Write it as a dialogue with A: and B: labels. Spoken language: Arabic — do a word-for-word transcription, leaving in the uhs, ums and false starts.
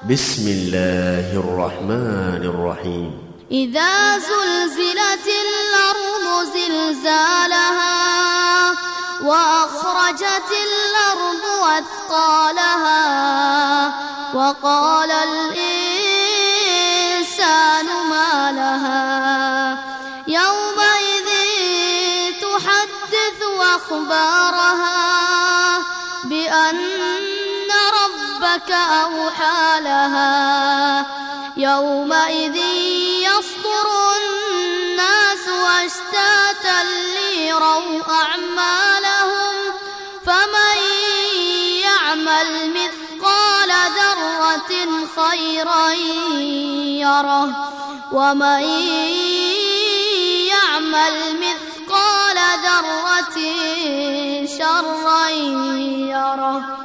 A: بسم الله الرحمن الرحيم.
B: إذا زلزلت الأرض زلزالها وأخرجت الأرض أثقالها وقال الإنسان ما لها يومئذ تحدث أخبارها بأن ربك أوحى لها يومئذ يصدر الناس أشتاتا ليروا أعمالهم فمن يعمل مثقال ذرة خيرا يره ومن يعمل مثقال ذرة شرا يره.